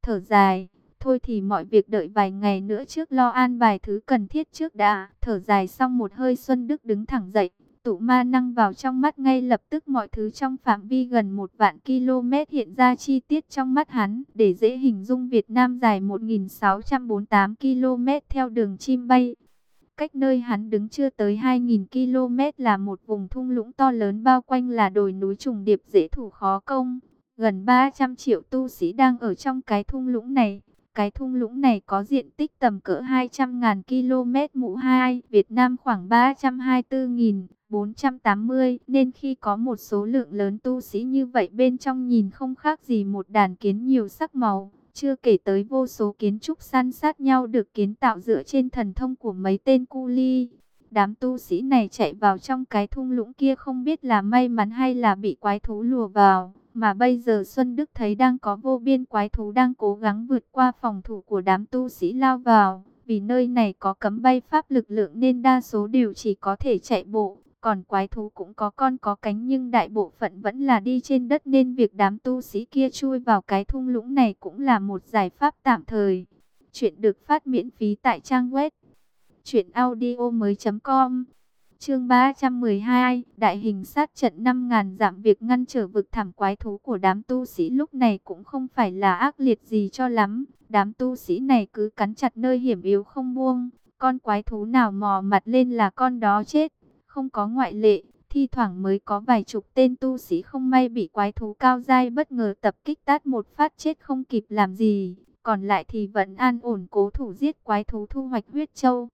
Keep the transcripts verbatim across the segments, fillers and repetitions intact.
thở dài. Thôi thì mọi việc đợi vài ngày nữa trước lo an bài thứ cần thiết trước đã. Thở dài xong một hơi, Xuân Đức đứng thẳng dậy. Tụ ma năng vào trong mắt, ngay lập tức mọi thứ trong phạm vi gần một vạn km hiện ra chi tiết trong mắt hắn. Để dễ hình dung, Việt Nam dài một nghìn sáu trăm bốn mươi tám ki lô mét theo đường chim bay. Cách nơi hắn đứng chưa tới hai nghìn ki lô mét là một vùng thung lũng to lớn, bao quanh là đồi núi trùng điệp dễ thủ khó công. Gần ba trăm triệu tu sĩ đang ở trong cái thung lũng này. Cái thung lũng này có diện tích tầm cỡ hai trăm nghìn ki lô mét mũ hai, Việt Nam khoảng ba trăm hai mươi tư nghìn bốn trăm tám mươi, nên khi có một số lượng lớn tu sĩ như vậy bên trong, nhìn không khác gì một đàn kiến nhiều sắc màu. Chưa kể tới vô số kiến trúc san sát nhau được kiến tạo dựa trên thần thông của mấy tên cu li. Đám tu sĩ này chạy vào trong cái thung lũng kia không biết là may mắn hay là bị quái thú lùa vào. Mà bây giờ Xuân Đức thấy đang có vô biên quái thú đang cố gắng vượt qua phòng thủ của đám tu sĩ lao vào. Vì nơi này có cấm bay pháp lực lượng nên đa số đều chỉ có thể chạy bộ. Còn quái thú cũng có con có cánh, nhưng đại bộ phận vẫn là đi trên đất, nên việc đám tu sĩ kia chui vào cái thung lũng này cũng là một giải pháp tạm thời. Chuyện được phát miễn phí tại trang web truyện audio mới chấm com. Chương ba trăm mười hai, đại hình sát trận năm ngàn dặm. Việc ngăn trở vực thẳm quái thú của đám tu sĩ lúc này cũng không phải là ác liệt gì cho lắm. Đám tu sĩ này cứ cắn chặt nơi hiểm yếu không buông. Con quái thú nào mò mặt lên là con đó chết. Không có ngoại lệ, thi thoảng mới có vài chục tên tu sĩ không may bị quái thú cao dai bất ngờ tập kích tát một phát chết không kịp làm gì. Còn lại thì vẫn an ổn cố thủ giết quái thú, thu hoạch huyết châu.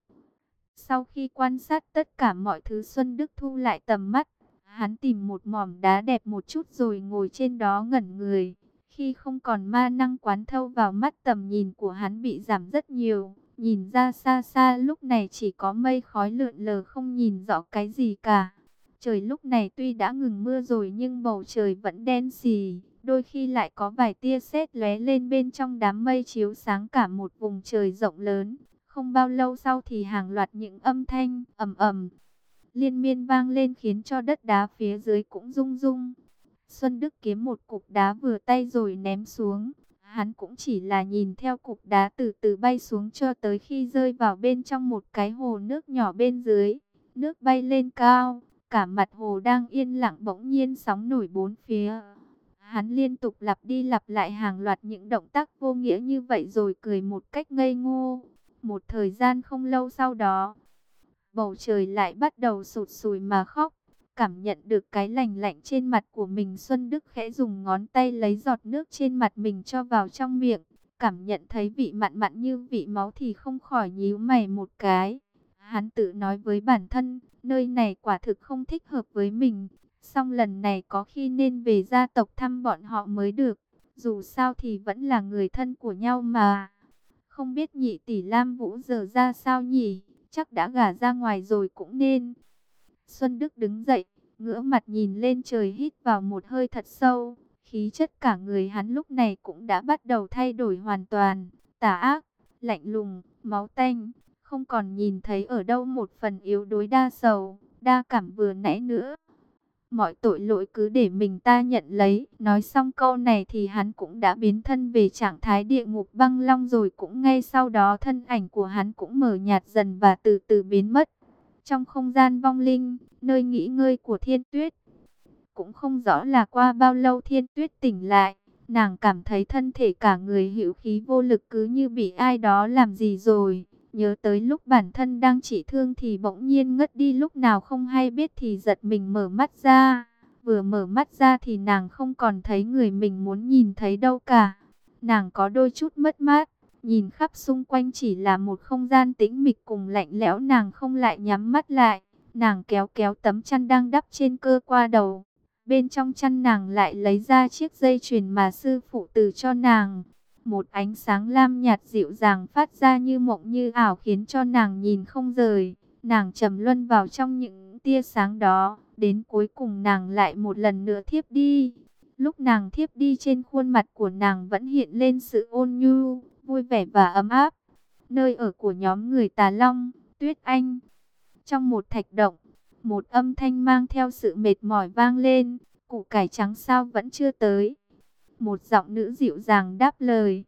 Sau khi quan sát tất cả mọi thứ, Xuân Đức thu lại tầm mắt. Hắn tìm một mỏm đá đẹp một chút rồi ngồi trên đó ngẩn người. Khi không còn ma năng quán thâu vào mắt, tầm nhìn của hắn bị giảm rất nhiều. Nhìn ra xa xa lúc này chỉ có mây khói lượn lờ, không nhìn rõ cái gì cả. Trời lúc này tuy đã ngừng mưa rồi nhưng bầu trời vẫn đen xì. Đôi khi lại có vài tia sét lóe lên bên trong đám mây, chiếu sáng cả một vùng trời rộng lớn. Không bao lâu sau thì hàng loạt những âm thanh ầm ầm liên miên vang lên, khiến cho đất đá phía dưới cũng rung rung. Xuân Đức kiếm một cục đá vừa tay rồi ném xuống. Hắn cũng chỉ là nhìn theo cục đá từ từ bay xuống cho tới khi rơi vào bên trong một cái hồ nước nhỏ bên dưới. Nước bay lên cao, cả mặt hồ đang yên lặng, bỗng nhiên sóng nổi bốn phía. Hắn liên tục lặp đi lặp lại hàng loạt những động tác vô nghĩa như vậy rồi cười một cách ngây ngô. Một thời gian không lâu sau đó, bầu trời lại bắt đầu sụt sùi mà khóc. Cảm nhận được cái lạnh lạnh trên mặt của mình, Xuân Đức khẽ dùng ngón tay lấy giọt nước trên mặt mình cho vào trong miệng. Cảm nhận thấy vị mặn mặn như vị máu thì không khỏi nhíu mày một cái. Hắn tự nói với bản thân, nơi này quả thực không thích hợp với mình. Song lần này có khi nên về gia tộc thăm bọn họ mới được. Dù sao thì vẫn là người thân của nhau mà. Không biết nhị tỷ Lam Vũ giờ ra sao nhỉ? Chắc đã gả ra ngoài rồi cũng nên. Xuân Đức đứng dậy, ngửa mặt nhìn lên trời, hít vào một hơi thật sâu. Khí chất cả người hắn lúc này cũng đã bắt đầu thay đổi hoàn toàn. Tà ác, lạnh lùng, máu tanh. Không còn nhìn thấy ở đâu một phần yếu đuối đa sầu, đa cảm vừa nãy nữa. Mọi tội lỗi cứ để mình ta nhận lấy. Nói xong câu này thì hắn cũng đã biến thân về trạng thái địa ngục băng long rồi. Cũng ngay sau đó thân ảnh của hắn cũng mờ nhạt dần và từ từ biến mất. Trong không gian vong linh, nơi nghỉ ngơi của Thiên Tuyết, cũng không rõ là qua bao lâu Thiên Tuyết tỉnh lại. Nàng cảm thấy thân thể cả người hữu khí vô lực, cứ như bị ai đó làm gì rồi. Nhớ tới lúc bản thân đang trị thương thì bỗng nhiên ngất đi, lúc nào không hay biết thì giật mình mở mắt ra. Vừa mở mắt ra thì nàng không còn thấy người mình muốn nhìn thấy đâu cả. Nàng có đôi chút mất mát, nhìn khắp xung quanh chỉ là một không gian tĩnh mịch cùng lạnh lẽo. Nàng không lại nhắm mắt lại, nàng kéo kéo tấm chăn đang đắp trên cơ qua đầu. Bên trong chăn nàng lại lấy ra chiếc dây chuyền mà sư phụ từ cho nàng. Một ánh sáng lam nhạt dịu dàng phát ra như mộng như ảo, khiến cho nàng nhìn không rời. Nàng trầm luân vào trong những tia sáng đó, đến cuối cùng nàng lại một lần nữa thiếp đi. Lúc nàng thiếp đi, trên khuôn mặt của nàng vẫn hiện lên sự ôn nhu, vui vẻ và ấm áp. Nơi ở của nhóm người Tà Long, Tuyết Anh. Trong một thạch động, một âm thanh mang theo sự mệt mỏi vang lên. Củ cải trắng sao vẫn chưa tới? Một giọng nữ dịu dàng đáp lời.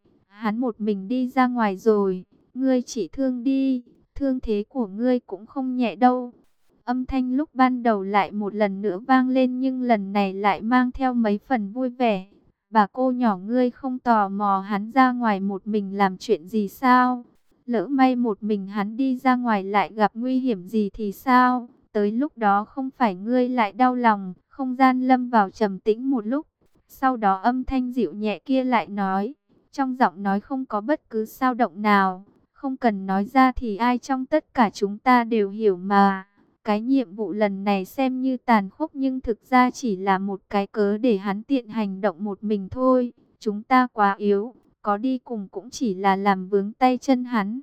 hắn một mình đi ra ngoài rồi, ngươi chỉ thương đi, thương thế của ngươi cũng không nhẹ đâu. Âm thanh lúc ban đầu lại một lần nữa vang lên, nhưng lần này lại mang theo mấy phần vui vẻ. Bà cô nhỏ, ngươi không tò mò hắn ra ngoài một mình làm chuyện gì sao? Lỡ may một mình hắn đi ra ngoài lại gặp nguy hiểm gì thì sao? Tới lúc đó không phải ngươi lại đau lòng. Không gian lâm vào trầm tĩnh một lúc. Sau đó âm thanh dịu nhẹ kia lại nói. Trong giọng nói không có bất cứ dao động nào. Không cần nói ra thì ai trong tất cả chúng ta đều hiểu mà. Cái nhiệm vụ lần này xem như tàn khốc, nhưng thực ra chỉ là một cái cớ để hắn tiện hành động một mình thôi. Chúng ta quá yếu, có đi cùng cũng chỉ là làm vướng tay chân hắn.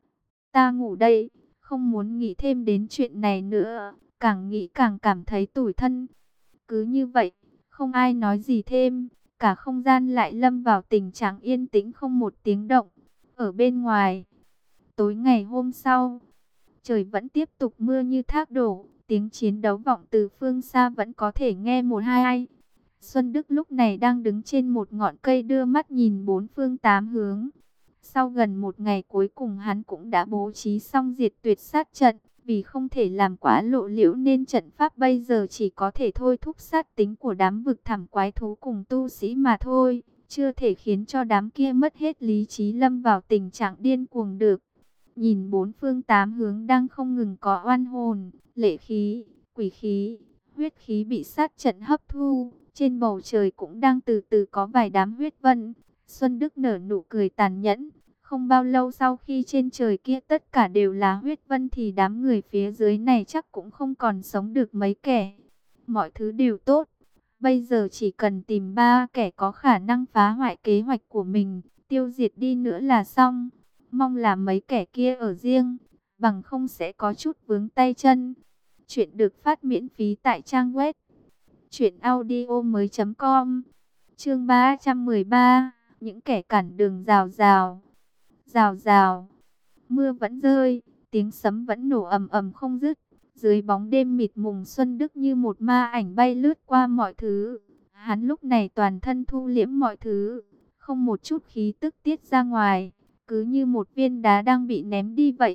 Ta ngủ đây, không muốn nghĩ thêm đến chuyện này nữa, càng nghĩ càng cảm thấy tủi thân. Cứ như vậy, không ai nói gì thêm, cả không gian lại lâm vào tình trạng yên tĩnh không một tiếng động. Ở bên ngoài, tối ngày hôm sau, trời vẫn tiếp tục mưa như thác đổ, tiếng chiến đấu vọng từ phương xa vẫn có thể nghe một hai ai. Xuân Đức lúc này đang đứng trên một ngọn cây đưa mắt nhìn bốn phương tám hướng. Sau gần một ngày cuối cùng hắn cũng đã bố trí xong diệt tuyệt sát trận. Vì không thể làm quá lộ liễu nên trận pháp bây giờ chỉ có thể thôi thúc sát tính của đám vực thẳm quái thú cùng tu sĩ mà thôi. Chưa thể khiến cho đám kia mất hết lý trí, lâm vào tình trạng điên cuồng được. Nhìn bốn phương tám hướng đang không ngừng có oan hồn, lệ khí, quỷ khí, huyết khí bị sát trận hấp thu. Trên bầu trời cũng đang từ từ có vài đám huyết vân. Xuân Đức nở nụ cười tàn nhẫn. Không bao lâu sau khi trên trời kia tất cả đều là huyết vân thì đám người phía dưới này chắc cũng không còn sống được mấy kẻ. Mọi thứ đều tốt. Bây giờ chỉ cần tìm ba kẻ có khả năng phá hoại kế hoạch của mình, tiêu diệt đi nữa là xong. Mong là mấy kẻ kia ở riêng, bằng không sẽ có chút vướng tay chân. Chuyện được phát miễn phí tại trang web truyện audio mới chấm com. Chương ba trăm mười ba, những kẻ cản đường rào rào. Rào rào, mưa vẫn rơi, tiếng sấm vẫn nổ ầm ầm không dứt. Dưới bóng đêm mịt mùng, Xuân Đức như một ma ảnh bay lướt qua mọi thứ. Hắn lúc này toàn thân thu liễm mọi thứ, không một chút khí tức tiết ra ngoài, cứ như một viên đá đang bị ném đi vậy.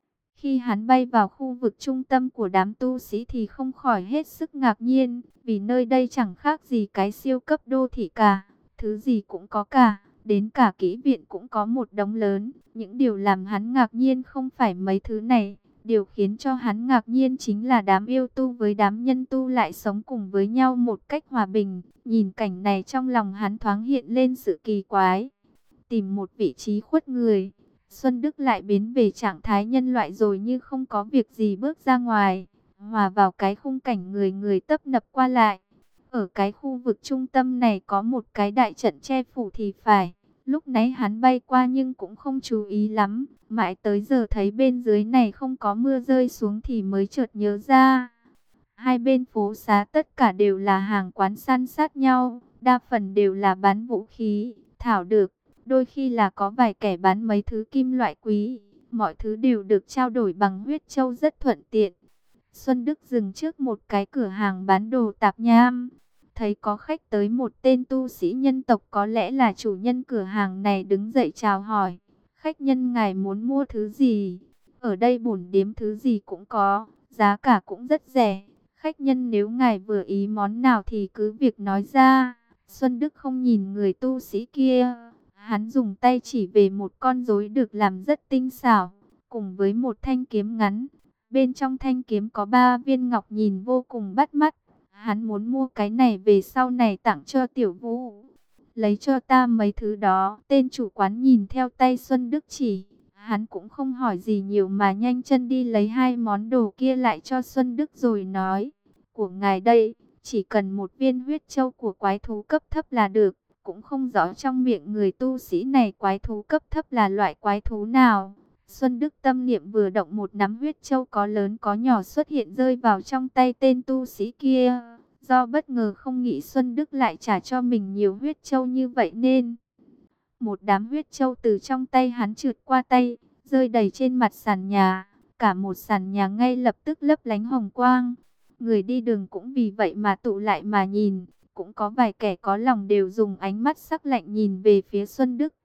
Khi hắn bay vào khu vực trung tâm của đám tu sĩ thì không khỏi hết sức ngạc nhiên, vì nơi đây chẳng khác gì cái siêu cấp đô thị cả, thứ gì cũng có cả. Đến cả kỹ viện cũng có một đống lớn. Những điều làm hắn ngạc nhiên không phải mấy thứ này. Điều khiến cho hắn ngạc nhiên chính là đám yêu tu với đám nhân tu lại sống cùng với nhau một cách hòa bình. Nhìn cảnh này trong lòng hắn thoáng hiện lên sự kỳ quái. Tìm một vị trí khuất người, Xuân Đức lại biến về trạng thái nhân loại rồi như không có việc gì bước ra ngoài. Hòa vào cái khung cảnh người người tấp nập qua lại. Ở cái khu vực trung tâm này có một cái đại trận che phủ thì phải. Lúc nãy hắn bay qua nhưng cũng không chú ý lắm. Mãi tới giờ thấy bên dưới này không có mưa rơi xuống thì mới chợt nhớ ra. Hai bên phố xá tất cả đều là hàng quán san sát nhau. Đa phần đều là bán vũ khí, thảo dược. Đôi khi là có vài kẻ bán mấy thứ kim loại quý. Mọi thứ đều được trao đổi bằng huyết châu rất thuận tiện. Xuân Đức dừng trước một cái cửa hàng bán đồ tạp nham. Thấy có khách tới, một tên tu sĩ nhân tộc có lẽ là chủ nhân cửa hàng này đứng dậy chào hỏi. Khách nhân ngài muốn mua thứ gì? Ở đây bổn điếm thứ gì cũng có, giá cả cũng rất rẻ. Khách nhân nếu ngài vừa ý món nào thì cứ việc nói ra. Xuân Đức không nhìn người tu sĩ kia. Hắn dùng tay chỉ về một con rối được làm rất tinh xảo, cùng với một thanh kiếm ngắn. Bên trong thanh kiếm có ba viên ngọc nhìn vô cùng bắt mắt. Hắn muốn mua cái này về sau này tặng cho Tiểu Vũ. Lấy cho ta mấy thứ đó. Tên chủ quán nhìn theo tay Xuân Đức chỉ. Hắn cũng không hỏi gì nhiều mà nhanh chân đi lấy hai món đồ kia lại cho Xuân Đức rồi nói. Của ngài đây, chỉ cần một viên huyết châu của quái thú cấp thấp là được. Cũng không rõ trong miệng người tu sĩ này quái thú cấp thấp là loại quái thú nào. Xuân Đức tâm niệm vừa động, một nắm huyết châu có lớn có nhỏ xuất hiện rơi vào trong tay tên tu sĩ kia. Do bất ngờ không nghĩ Xuân Đức lại trả cho mình nhiều huyết châu như vậy nên một đám huyết châu từ trong tay hắn trượt qua tay, rơi đầy trên mặt sàn nhà. Cả một sàn nhà ngay lập tức lấp lánh hồng quang. Người đi đường cũng vì vậy mà tụ lại mà nhìn. Cũng có vài kẻ có lòng đều dùng ánh mắt sắc lạnh nhìn về phía Xuân Đức.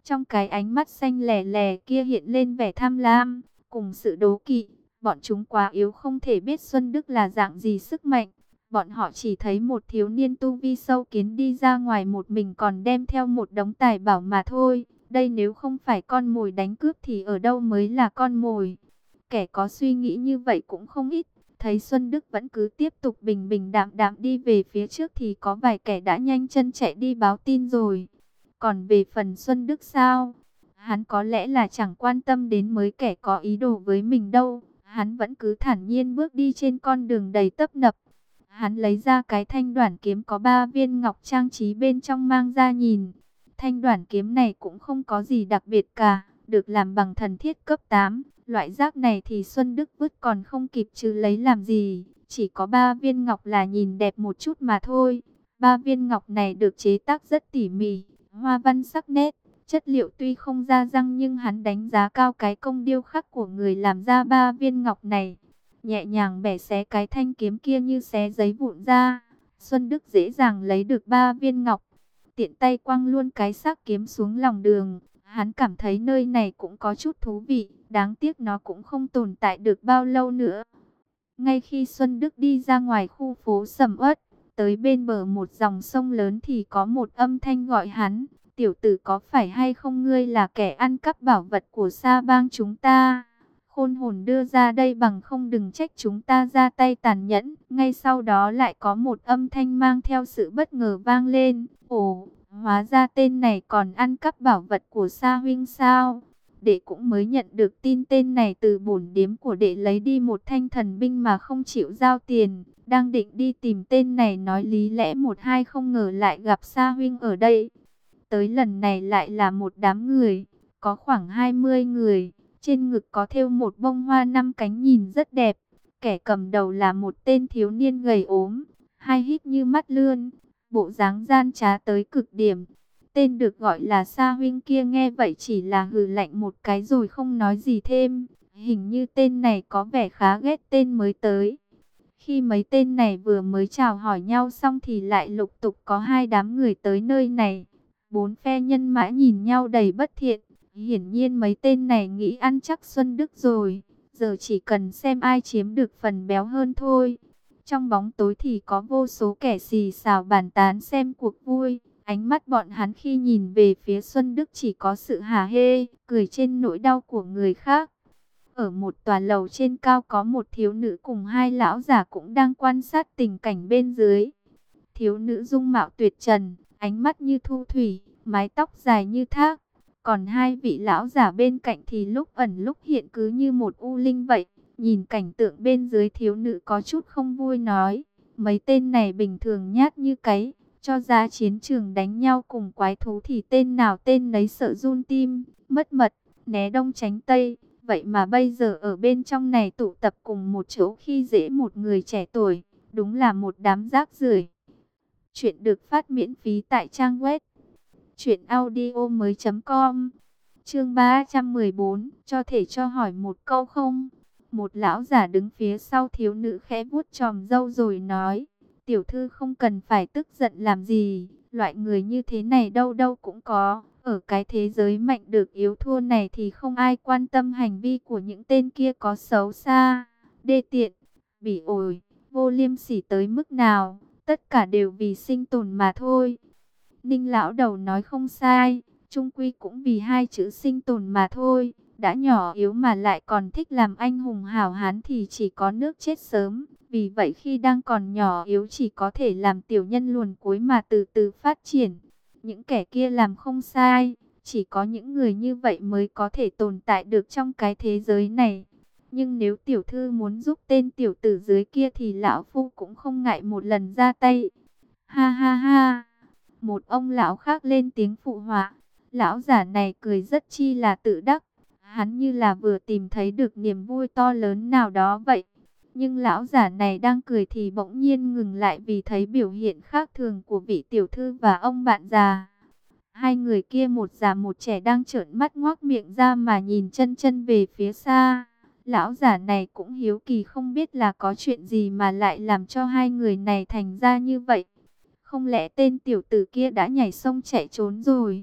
Trong cái ánh mắt xanh lè lè kia hiện lên vẻ tham lam, cùng sự đố kỵ. Bọn chúng quá yếu không thể biết Xuân Đức là dạng gì sức mạnh. Bọn họ chỉ thấy một thiếu niên tu vi sâu kiến đi ra ngoài một mình còn đem theo một đống tài bảo mà thôi. Đây nếu không phải con mồi đánh cướp thì ở đâu mới là con mồi. Kẻ có suy nghĩ như vậy cũng không ít. Thấy Xuân Đức vẫn cứ tiếp tục bình bình đạm đạm đi về phía trước thì có vài kẻ đã nhanh chân chạy đi báo tin rồi. Còn về phần Xuân Đức sao? Hắn có lẽ là chẳng quan tâm đến mấy kẻ có ý đồ với mình đâu. Hắn vẫn cứ thản nhiên bước đi trên con đường đầy tấp nập. Hắn lấy ra cái thanh đoản kiếm có ba viên ngọc trang trí bên trong mang ra nhìn. Thanh đoản kiếm này cũng không có gì đặc biệt cả, được làm bằng thần thiết cấp tám. Loại rác này thì Xuân Đức vứt còn không kịp chứ lấy làm gì. Chỉ có ba viên ngọc là nhìn đẹp một chút mà thôi. Ba viên ngọc này được chế tác rất tỉ mỉ, hoa văn sắc nét. Chất liệu tuy không ra răng nhưng hắn đánh giá cao cái công điêu khắc của người làm ra ba viên ngọc này. Nhẹ nhàng bẻ xé cái thanh kiếm kia như xé giấy vụn ra. Xuân Đức dễ dàng lấy được ba viên ngọc. Tiện tay quăng luôn cái xác kiếm xuống lòng đường. Hắn cảm thấy nơi này cũng có chút thú vị. Đáng tiếc nó cũng không tồn tại được bao lâu nữa. Ngay khi Xuân Đức đi ra ngoài khu phố sầm uất, tới bên bờ một dòng sông lớn thì có một âm thanh gọi hắn. Tiểu tử, có phải hay không ngươi là kẻ ăn cắp bảo vật của Sa Bang chúng ta? Khôn hồn đưa ra đây, bằng không đừng trách chúng ta ra tay tàn nhẫn. Ngay sau đó lại có một âm thanh mang theo sự bất ngờ vang lên. Ồ, hóa ra tên này còn ăn cắp bảo vật của Sa huynh sao? Đệ cũng mới nhận được tin tên này từ bổn điếm của đệ lấy đi một thanh thần binh mà không chịu giao tiền. Đang định đi tìm tên này nói lý lẽ một hai, không ngờ lại gặp Sa huynh ở đây. Tới lần này lại là một đám người, có khoảng hai mươi người. Trên ngực có thêu một bông hoa năm cánh nhìn rất đẹp. Kẻ cầm đầu là một tên thiếu niên gầy ốm, hai hít như mắt lươn, bộ dáng gian trá tới cực điểm. Tên được gọi là Sa huynh kia nghe vậy chỉ là hừ lạnh một cái rồi không nói gì thêm. Hình như tên này có vẻ khá ghét tên mới tới. Khi mấy tên này vừa mới chào hỏi nhau xong thì lại lục tục có hai đám người tới nơi này. Bốn phe nhân mã nhìn nhau đầy bất thiện. Hiển nhiên mấy tên này nghĩ ăn chắc Xuân Đức rồi. Giờ chỉ cần xem ai chiếm được phần béo hơn thôi. Trong bóng tối thì có vô số kẻ xì xào bàn tán xem cuộc vui. Ánh mắt bọn hắn khi nhìn về phía Xuân Đức chỉ có sự hả hê, cười trên nỗi đau của người khác. Ở một tòa lầu trên cao có một thiếu nữ cùng hai lão già cũng đang quan sát tình cảnh bên dưới. Thiếu nữ dung mạo tuyệt trần, ánh mắt như thu thủy, mái tóc dài như thác. Còn hai vị lão giả bên cạnh thì lúc ẩn lúc hiện cứ như một u linh vậy. Nhìn cảnh tượng bên dưới, thiếu nữ có chút không vui nói. Mấy tên này bình thường nhát như cái. Cho ra chiến trường đánh nhau cùng quái thú thì tên nào tên nấy sợ run tim, mất mật, né đông tránh tây. Vậy mà bây giờ ở bên trong này tụ tập cùng một chỗ khi dễ một người trẻ tuổi. Đúng là một đám rác rưởi. Chuyện được phát miễn phí tại trang web truyện audio mới chấm com. Chương ba trăm mười bốn, cho thể cho hỏi một câu không? Một lão giả đứng phía sau thiếu nữ khẽ vuốt chòm râu rồi nói, tiểu thư không cần phải tức giận làm gì, loại người như thế này đâu đâu cũng có. Ở cái thế giới mạnh được yếu thua này thì không ai quan tâm hành vi của những tên kia có xấu xa, đê tiện, bỉ ổi, vô liêm sỉ tới mức nào. Tất cả đều vì sinh tồn mà thôi. Ninh lão đầu nói không sai, chung quy cũng vì hai chữ sinh tồn mà thôi. Đã nhỏ yếu mà lại còn thích làm anh hùng hảo hán thì chỉ có nước chết sớm. Vì vậy khi đang còn nhỏ yếu chỉ có thể làm tiểu nhân luồn cuối mà từ từ phát triển. Những kẻ kia làm không sai, chỉ có những người như vậy mới có thể tồn tại được trong cái thế giới này. Nhưng nếu tiểu thư muốn giúp tên tiểu tử dưới kia thì lão phu cũng không ngại một lần ra tay. Ha ha ha. Một ông lão khác lên tiếng phụ họa. Lão giả này cười rất chi là tự đắc. Hắn như là vừa tìm thấy được niềm vui to lớn nào đó vậy. Nhưng lão giả này đang cười thì bỗng nhiên ngừng lại vì thấy biểu hiện khác thường của vị tiểu thư và ông bạn già. Hai người kia một già một trẻ đang trợn mắt ngoác miệng ra mà nhìn chân chân về phía xa. Lão giả này cũng hiếu kỳ không biết là có chuyện gì mà lại làm cho hai người này thành ra như vậy. Không lẽ tên tiểu tử kia đã nhảy sông chạy trốn rồi?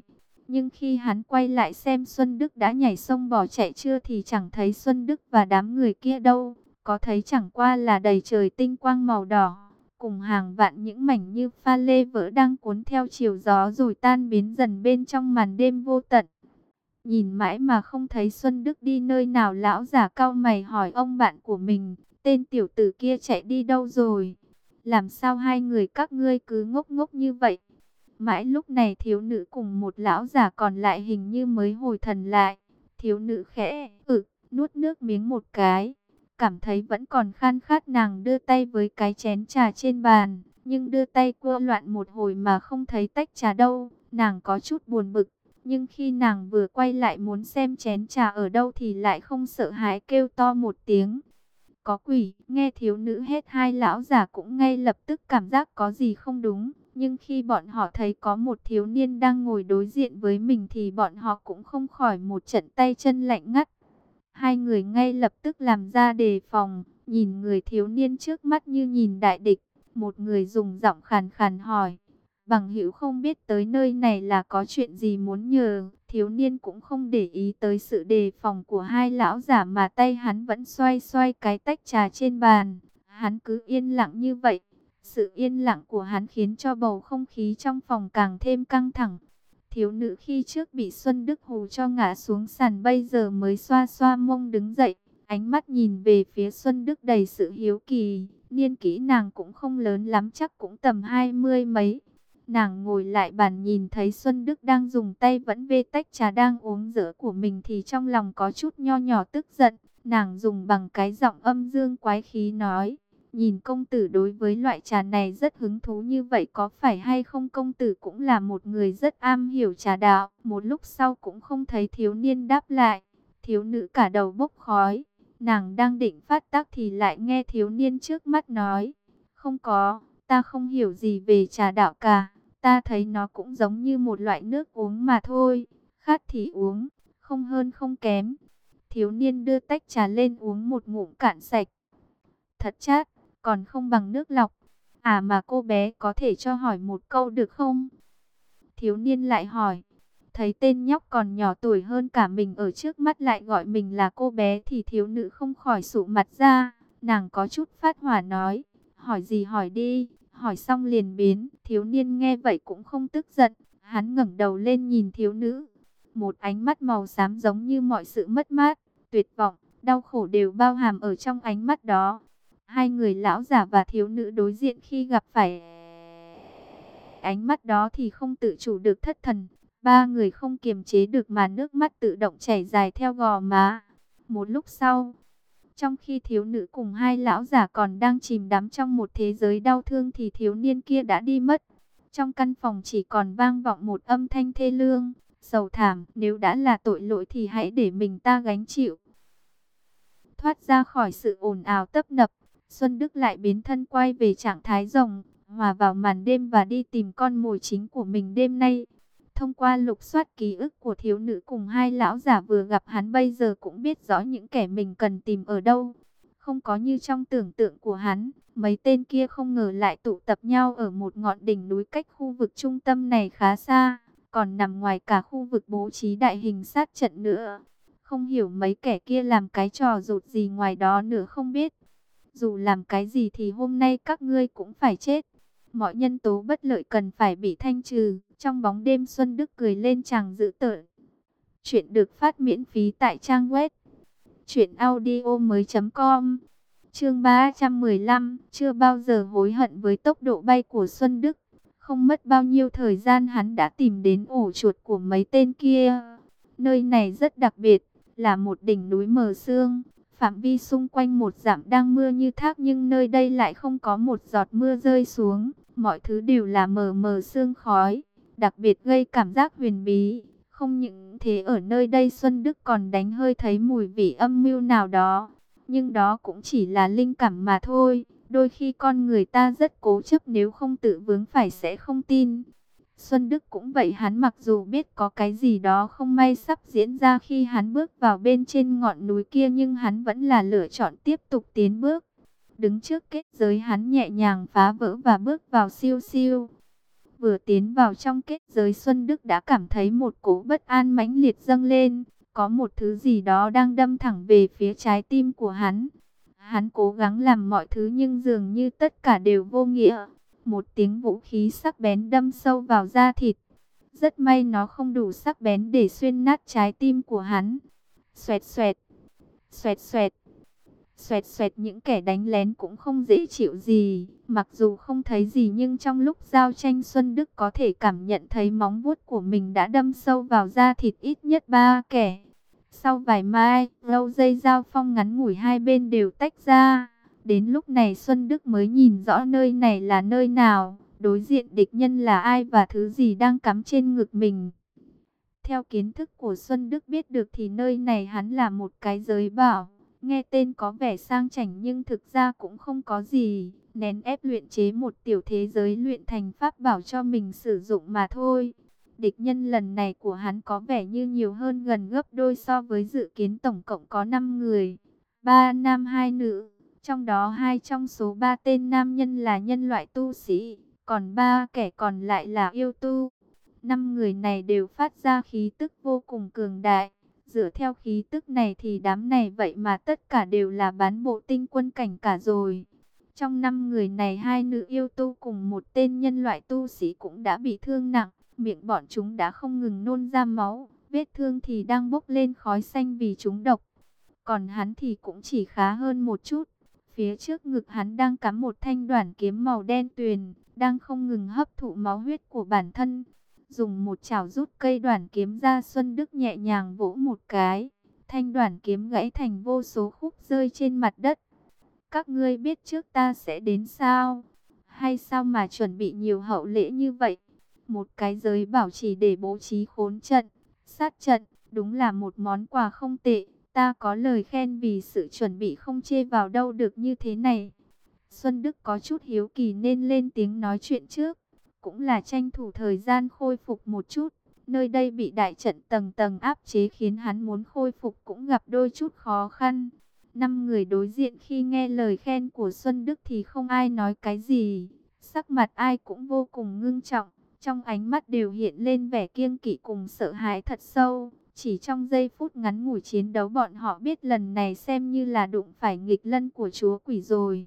Nhưng khi hắn quay lại xem Xuân Đức đã nhảy sông bỏ chạy chưa thì chẳng thấy Xuân Đức và đám người kia đâu. Có thấy chẳng qua là đầy trời tinh quang màu đỏ, cùng hàng vạn những mảnh như pha lê vỡ đang cuốn theo chiều gió rồi tan biến dần bên trong màn đêm vô tận. Nhìn mãi mà không thấy Xuân Đức đi nơi nào, lão già cau mày hỏi ông bạn của mình, tên tiểu tử kia chạy đi đâu rồi? Làm sao hai người các ngươi cứ ngốc ngốc như vậy? Mãi lúc này thiếu nữ cùng một lão già còn lại hình như mới hồi thần lại. Thiếu nữ khẽ ự, nuốt nước miếng một cái. Cảm thấy vẫn còn khan khát, nàng đưa tay với cái chén trà trên bàn. Nhưng đưa tay quơ loạn một hồi mà không thấy tách trà đâu. Nàng có chút buồn bực. Nhưng khi nàng vừa quay lại muốn xem chén trà ở đâu thì lại không sợ hãi kêu to một tiếng. Có quỷ! Nghe thiếu nữ hét, hai lão già cũng ngay lập tức cảm giác có gì không đúng. Nhưng khi bọn họ thấy có một thiếu niên đang ngồi đối diện với mình thì bọn họ cũng không khỏi một trận tay chân lạnh ngắt. Hai người ngay lập tức làm ra đề phòng, nhìn người thiếu niên trước mắt như nhìn đại địch. Một người dùng giọng khàn khàn hỏi, bằng hữu không biết tới nơi này là có chuyện gì muốn nhờ. Thiếu niên cũng không để ý tới sự đề phòng của hai lão giả mà tay hắn vẫn xoay xoay cái tách trà trên bàn. Hắn cứ yên lặng như vậy. Sự yên lặng của hắn khiến cho bầu không khí trong phòng càng thêm căng thẳng. Thiếu nữ khi trước bị Xuân Đức hù cho ngã xuống sàn bây giờ mới xoa xoa mông đứng dậy. Ánh mắt nhìn về phía Xuân Đức đầy sự hiếu kỳ. Niên kỷ nàng cũng không lớn lắm, chắc cũng tầm hai mươi mấy. Nàng ngồi lại bàn nhìn thấy Xuân Đức đang dùng tay vẫn vê tách trà đang uống dở của mình thì trong lòng có chút nho nhỏ tức giận. Nàng dùng bằng cái giọng âm dương quái khí nói, nhìn công tử đối với loại trà này rất hứng thú như vậy, có phải hay không? Công tử cũng là một người rất am hiểu trà đạo. Một lúc sau cũng không thấy thiếu niên đáp lại. Thiếu nữ cả đầu bốc khói. Nàng đang định phát tác thì lại nghe thiếu niên trước mắt nói, không có, ta không hiểu gì về trà đạo cả. Ta thấy nó cũng giống như một loại nước uống mà thôi. Khát thì uống, không hơn không kém. Thiếu niên đưa tách trà lên uống một ngụm cạn sạch. Thật chát, còn không bằng nước lọc. À mà cô bé có thể cho hỏi một câu được không? Thiếu niên lại hỏi. Thấy tên nhóc còn nhỏ tuổi hơn cả mình ở trước mắt lại gọi mình là cô bé thì thiếu nữ không khỏi sụ mặt ra. Nàng có chút phát hỏa nói, hỏi gì hỏi đi. Hỏi xong liền biến. Thiếu niên nghe vậy cũng không tức giận. Hắn ngẩng đầu lên nhìn thiếu nữ. Một ánh mắt màu xám giống như mọi sự mất mát, tuyệt vọng, đau khổ đều bao hàm ở trong ánh mắt đó. Hai người lão giả và thiếu nữ đối diện khi gặp phải ánh mắt đó thì không tự chủ được thất thần. Ba người không kiềm chế được mà nước mắt tự động chảy dài theo gò má. Một lúc sau, trong khi thiếu nữ cùng hai lão giả còn đang chìm đắm trong một thế giới đau thương thì thiếu niên kia đã đi mất. Trong căn phòng chỉ còn vang vọng một âm thanh thê lương, sầu thảm, nếu đã là tội lỗi thì hãy để mình ta gánh chịu. Thoát ra khỏi sự ồn ào tấp nập, Xuân Đức lại biến thân quay về trạng thái rồng, hòa vào màn đêm và đi tìm con mồi chính của mình đêm nay. Thông qua lục soát ký ức của thiếu nữ cùng hai lão giả vừa gặp, hắn bây giờ cũng biết rõ những kẻ mình cần tìm ở đâu. Không có như trong tưởng tượng của hắn, mấy tên kia không ngờ lại tụ tập nhau ở một ngọn đỉnh núi cách khu vực trung tâm này khá xa, còn nằm ngoài cả khu vực bố trí đại hình sát trận nữa. Không hiểu mấy kẻ kia làm cái trò rụt gì ngoài đó nữa không biết. Dù làm cái gì thì hôm nay các ngươi cũng phải chết. Mọi nhân tố bất lợi cần phải bị thanh trừ. Trong bóng đêm Xuân Đức cười lên chàng dữ tợn. Chuyện được phát miễn phí tại trang web truyện audio mới chấm com. Chương ba trăm mười lăm, chưa bao giờ hối hận. Với tốc độ bay của Xuân Đức, không mất bao nhiêu thời gian hắn đã tìm đến ổ chuột của mấy tên kia. Nơi này rất đặc biệt, là một đỉnh núi mờ sương. Phạm vi xung quanh một dặm đang mưa như thác, nhưng nơi đây lại không có một giọt mưa rơi xuống. Mọi thứ đều là mờ mờ sương khói, đặc biệt gây cảm giác huyền bí. Không những thế, ở nơi đây Xuân Đức còn đánh hơi thấy mùi vị âm mưu nào đó. Nhưng đó cũng chỉ là linh cảm mà thôi. Đôi khi con người ta rất cố chấp, nếu không tự vướng phải sẽ không tin. Xuân Đức cũng vậy, hắn mặc dù biết có cái gì đó không may sắp diễn ra khi hắn bước vào bên trên ngọn núi kia, nhưng hắn vẫn là lựa chọn tiếp tục tiến bước. Đứng trước kết giới, hắn nhẹ nhàng phá vỡ và bước vào siêu siêu. Vừa tiến vào trong kết giới, Xuân Đức đã cảm thấy một cỗ bất an mãnh liệt dâng lên. Có một thứ gì đó đang đâm thẳng về phía trái tim của hắn. Hắn cố gắng làm mọi thứ nhưng dường như tất cả đều vô nghĩa. Một tiếng vũ khí sắc bén đâm sâu vào da thịt. Rất may nó không đủ sắc bén để xuyên nát trái tim của hắn. Xoẹt xoẹt, xoẹt xoẹt, xoẹt xoẹt, những kẻ đánh lén cũng không dễ chịu gì. Mặc dù không thấy gì nhưng trong lúc giao tranh, Xuân Đức có thể cảm nhận thấy móng vuốt của mình đã đâm sâu vào da thịt ít nhất ba kẻ. Sau vài mai, lâu giây giao phong ngắn ngủi, hai bên đều tách ra. Đến lúc này Xuân Đức mới nhìn rõ nơi này là nơi nào, đối diện địch nhân là ai và thứ gì đang cắm trên ngực mình. Theo kiến thức của Xuân Đức biết được thì nơi này hắn là một cái giới bảo. Nghe tên có vẻ sang chảnh nhưng thực ra cũng không có gì. Nén ép luyện chế một tiểu thế giới luyện thành pháp bảo cho mình sử dụng mà thôi. Địch nhân lần này của hắn có vẻ như nhiều hơn gần gấp đôi so với dự kiến, tổng cộng có năm người. Ba nam hai nữ. Trong đó hai trong số ba tên nam nhân là nhân loại tu sĩ. Còn ba kẻ còn lại là yêu tu. Năm người này đều phát ra khí tức vô cùng cường đại. Dựa theo khí tức này thì đám này vậy mà tất cả đều là bán bộ tinh quân cảnh cả rồi. Trong năm người này, hai nữ yêu tu cùng một tên nhân loại tu sĩ cũng đã bị thương nặng. Miệng bọn chúng đã không ngừng nôn ra máu. Vết thương thì đang bốc lên khói xanh vì chúng độc. Còn hắn thì cũng chỉ khá hơn một chút. Phía trước ngực hắn đang cắm một thanh đoản kiếm màu đen tuyền, đang không ngừng hấp thụ máu huyết của bản thân. Dùng một chảo rút cây đoản kiếm ra, Xuân Đức nhẹ nhàng vỗ một cái. Thanh đoản kiếm gãy thành vô số khúc rơi trên mặt đất. Các ngươi biết trước ta sẽ đến sao? Hay sao mà chuẩn bị nhiều hậu lễ như vậy? Một cái giới bảo chỉ để bố trí khốn trận, sát trận, đúng là một món quà không tệ. Ta có lời khen vì sự chuẩn bị không chê vào đâu được như thế này. Xuân Đức có chút hiếu kỳ nên lên tiếng nói chuyện trước. Cũng là tranh thủ thời gian khôi phục một chút. Nơi đây bị đại trận tầng tầng áp chế khiến hắn muốn khôi phục cũng gặp đôi chút khó khăn. Năm người đối diện khi nghe lời khen của Xuân Đức thì không ai nói cái gì. Sắc mặt ai cũng vô cùng ngưng trọng. Trong ánh mắt đều hiện lên vẻ kiêng kỵ cùng sợ hãi thật sâu. Chỉ trong giây phút ngắn ngủi chiến đấu, bọn họ biết lần này xem như là đụng phải nghịch lân của chúa quỷ rồi.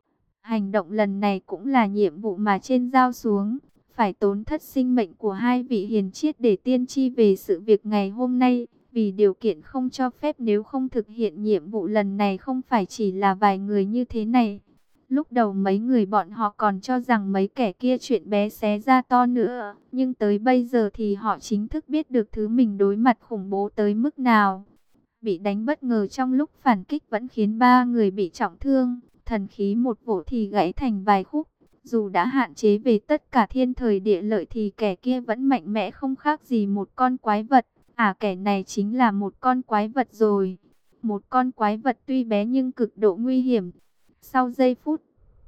Hành động lần này cũng là nhiệm vụ mà trên giao xuống. Phải tốn thất sinh mệnh của hai vị hiền triết để tiên tri về sự việc ngày hôm nay. Vì điều kiện không cho phép, nếu không thực hiện nhiệm vụ lần này không phải chỉ là vài người như thế này. Lúc đầu mấy người bọn họ còn cho rằng mấy kẻ kia chuyện bé xé ra to nữa. Nhưng tới bây giờ thì họ chính thức biết được thứ mình đối mặt khủng bố tới mức nào. Bị đánh bất ngờ trong lúc phản kích vẫn khiến ba người bị trọng thương. Thần khí một vỗ thì gãy thành vài khúc. Dù đã hạn chế về tất cả thiên thời địa lợi thì kẻ kia vẫn mạnh mẽ không khác gì một con quái vật. À, kẻ này chính là một con quái vật rồi. Một con quái vật tuy bé nhưng cực độ nguy hiểm. Sau giây phút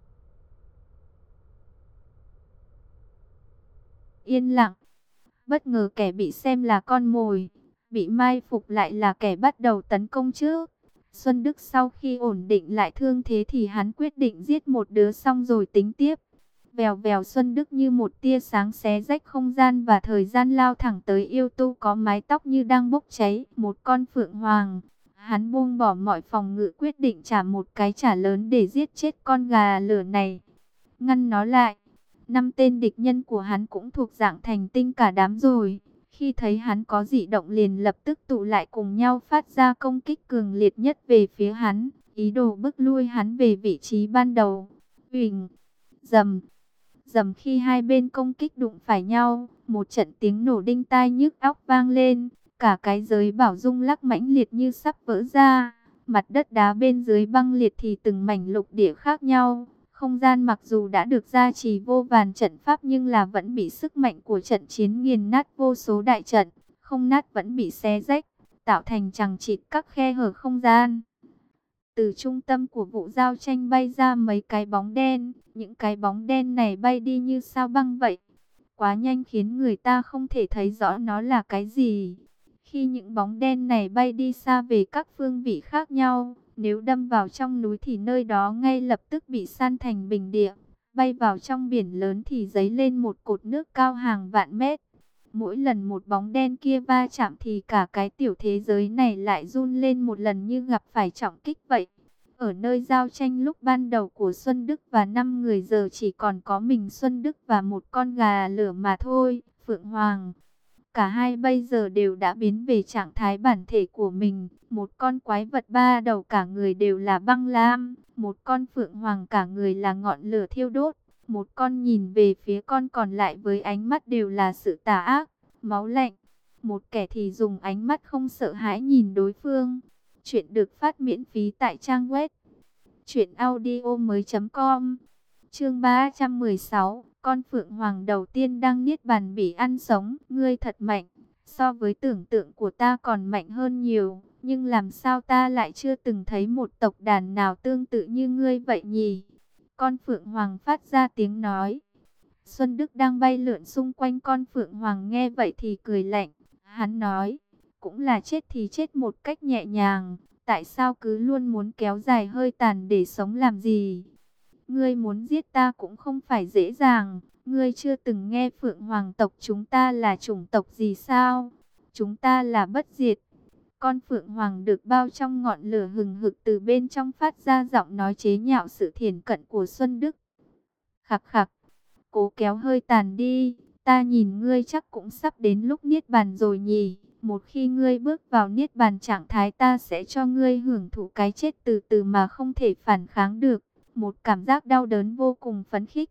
yên lặng, bất ngờ kẻ bị xem là con mồi, bị mai phục lại là kẻ bắt đầu tấn công trước. Xuân Đức sau khi ổn định lại thương thế thì hắn quyết định giết một đứa xong rồi tính tiếp. Vèo vèo, Xuân Đức như một tia sáng xé rách không gian và thời gian lao thẳng tới yêu tu có mái tóc như đang bốc cháy, một con phượng hoàng. Hắn buông bỏ mọi phòng ngự, quyết định trả một cái trả lớn để giết chết con gà lửa này, ngăn nó lại. Năm tên địch nhân của hắn cũng thuộc dạng thành tinh cả đám rồi. Khi thấy hắn có dị động liền lập tức tụ lại cùng nhau phát ra công kích cường liệt nhất về phía hắn, ý đồ bức lui hắn về vị trí ban đầu. Huỳnh, dầm, dầm, khi hai bên công kích đụng phải nhau, một trận tiếng nổ đinh tai nhức óc vang lên, cả cái giới bảo rung lắc mãnh liệt như sắp vỡ ra. Mặt đất đá bên dưới băng liệt thì từng mảnh lục địa khác nhau. Không gian mặc dù đã được gia trì vô vàn trận pháp nhưng là vẫn bị sức mạnh của trận chiến nghiền nát vô số đại trận, không nát vẫn bị xé rách, tạo thành chằng chịt các khe hở không gian. Từ trung tâm của vụ giao tranh bay ra mấy cái bóng đen, những cái bóng đen này bay đi như sao băng vậy. Quá nhanh khiến người ta không thể thấy rõ nó là cái gì. Khi những bóng đen này bay đi xa về các phương vị khác nhau, nếu đâm vào trong núi thì nơi đó ngay lập tức bị san thành bình địa. bay vào trong biển lớn thì dấy lên một cột nước cao hàng vạn mét. Mỗi lần một bóng đen kia va chạm thì cả cái tiểu thế giới này lại run lên một lần như gặp phải trọng kích vậy. Ở nơi giao tranh lúc ban đầu của Xuân Đức và năm người giờ chỉ còn có mình Xuân Đức và một con gà lửa mà thôi, Phượng Hoàng. Cả hai bây giờ đều đã biến về trạng thái bản thể của mình. Một con quái vật ba đầu cả người đều là băng lam. Một con Phượng Hoàng cả người là ngọn lửa thiêu đốt. Một con nhìn về phía con còn lại với ánh mắt đều là sự tà ác, máu lạnh. Một kẻ thì dùng ánh mắt không sợ hãi nhìn đối phương. Chuyện được phát miễn phí tại trang web truyện audio mới chấm com. Chương ba trăm mười sáu, con Phượng Hoàng đầu tiên đang niết bàn bị ăn sống. Ngươi thật mạnh, so với tưởng tượng của ta còn mạnh hơn nhiều. Nhưng làm sao ta lại chưa từng thấy một tộc đàn nào tương tự như ngươi vậy nhỉ? Con Phượng Hoàng phát ra tiếng nói. Xuân Đức đang bay lượn xung quanh con Phượng Hoàng nghe vậy thì cười lạnh. Hắn nói, cũng là chết thì chết một cách nhẹ nhàng. Tại sao cứ luôn muốn kéo dài hơi tàn để sống làm gì? Ngươi muốn giết ta cũng không phải dễ dàng. Ngươi chưa từng nghe Phượng Hoàng tộc chúng ta là chủng tộc gì sao? Chúng ta là bất diệt. Con Phượng Hoàng được bao trong ngọn lửa hừng hực từ bên trong phát ra giọng nói chế nhạo sự thiển cận của Xuân Đức. Khặc khặc, cố kéo hơi tàn đi. Ta nhìn ngươi chắc cũng sắp đến lúc niết bàn rồi nhỉ. Một khi ngươi bước vào niết bàn trạng thái ta sẽ cho ngươi hưởng thụ cái chết từ từ mà không thể phản kháng được. Một cảm giác đau đớn vô cùng phấn khích.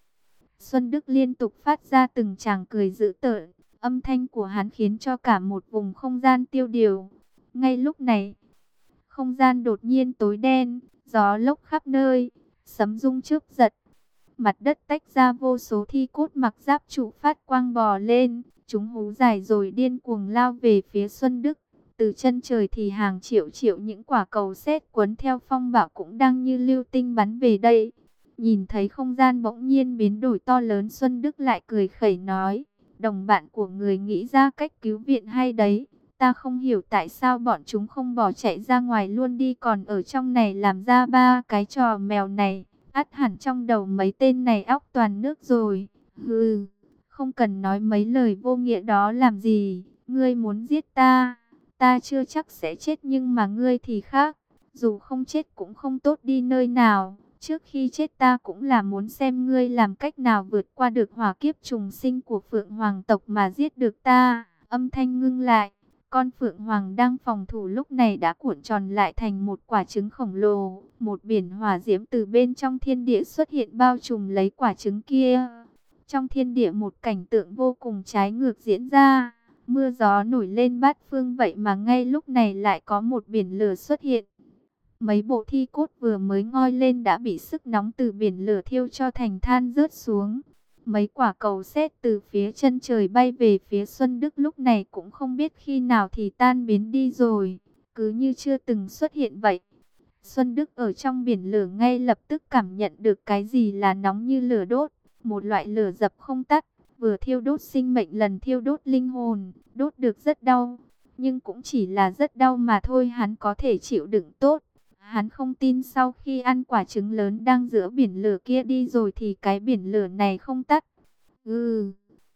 Xuân Đức liên tục phát ra từng tràng cười dữ tợn. Âm thanh của hắn khiến cho cả một vùng không gian tiêu điều. Ngay lúc này, không gian đột nhiên tối đen, gió lốc khắp nơi, sấm rung chớp giật. Mặt đất tách ra vô số thi cốt mặc giáp trụ phát quang bò lên. Chúng hú dài rồi điên cuồng lao về phía Xuân Đức. Từ chân trời thì hàng triệu triệu những quả cầu sét cuốn theo phong bạo cũng đang như lưu tinh bắn về đây. Nhìn thấy không gian bỗng nhiên biến đổi to lớn, Xuân Đức lại cười khẩy nói. Đồng bạn của người nghĩ ra cách cứu viện hay đấy. Ta không hiểu tại sao bọn chúng không bỏ chạy ra ngoài luôn đi, còn ở trong này làm ra ba cái trò mèo này. Ắt hẳn trong đầu mấy tên này óc toàn nước rồi. Hừ, không cần nói mấy lời vô nghĩa đó làm gì. Ngươi muốn giết ta, ta chưa chắc sẽ chết, nhưng mà ngươi thì khác. Dù không chết cũng không tốt đi nơi nào. Trước khi chết ta cũng là muốn xem ngươi làm cách nào vượt qua được hỏa kiếp trùng sinh của Phượng Hoàng tộc mà giết được ta. Âm thanh ngưng lại. Con Phượng Hoàng đang phòng thủ lúc này đã cuộn tròn lại thành một quả trứng khổng lồ. Một biển hỏa diễm từ bên trong thiên địa xuất hiện bao trùm lấy quả trứng kia. Trong thiên địa một cảnh tượng vô cùng trái ngược diễn ra. Mưa gió nổi lên bát phương, vậy mà ngay lúc này lại có một biển lửa xuất hiện. Mấy bộ thi cốt vừa mới ngoi lên đã bị sức nóng từ biển lửa thiêu cho thành than rớt xuống. Mấy quả cầu sét từ phía chân trời bay về phía Xuân Đức lúc này cũng không biết khi nào thì tan biến đi rồi, cứ như chưa từng xuất hiện vậy. Xuân Đức ở trong biển lửa ngay lập tức cảm nhận được cái gì là nóng như lửa đốt, một loại lửa dập không tắt, vừa thiêu đốt sinh mệnh lần thiêu đốt linh hồn, đốt được rất đau, nhưng cũng chỉ là rất đau mà thôi, hắn có thể chịu đựng tốt. Hắn không tin sau khi ăn quả trứng lớn đang giữa biển lửa kia đi rồi thì cái biển lửa này không tắt. Ừ,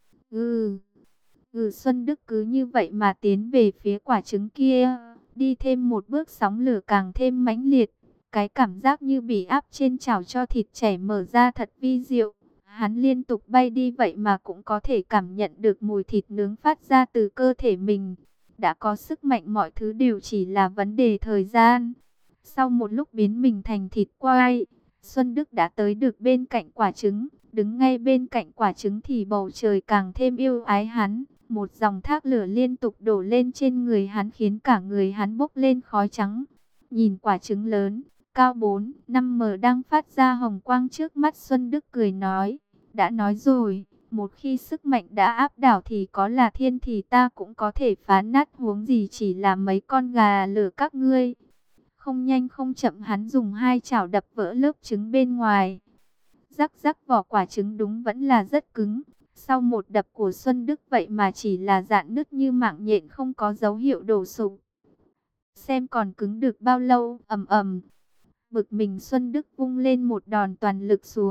ừ, ừ, Xuân Đức cứ như vậy mà tiến về phía quả trứng kia. Đi thêm một bước sóng lửa càng thêm mãnh liệt. Cái cảm giác như bị áp trên chảo cho thịt chảy mở ra thật vi diệu. Hắn liên tục bay đi vậy mà cũng có thể cảm nhận được mùi thịt nướng phát ra từ cơ thể mình. Đã có sức mạnh, mọi thứ đều chỉ là vấn đề thời gian. Sau một lúc biến mình thành thịt quay, Xuân Đức đã tới được bên cạnh quả trứng. Đứng ngay bên cạnh quả trứng thì bầu trời càng thêm yêu ái hắn. Một dòng thác lửa liên tục đổ lên trên người hắn khiến cả người hắn bốc lên khói trắng. Nhìn quả trứng lớn, cao bốn, năm mét đang phát ra hồng quang trước mắt, Xuân Đức cười nói. Đã nói rồi, một khi sức mạnh đã áp đảo thì có là thiên thì ta cũng có thể phá nát, huống gì chỉ là mấy con gà lửa các ngươi. Không nhanh không chậm hắn dùng hai chảo đập vỡ lớp trứng bên ngoài. Rắc rắc, vỏ quả trứng đúng vẫn là rất cứng. Sau một đập của Xuân Đức vậy mà chỉ là rạn nứt như mạng nhện, không có dấu hiệu đổ sụp. Xem còn cứng được bao lâu, ầm ầm. Bực mình Xuân Đức vung lên một đòn toàn lực xuống.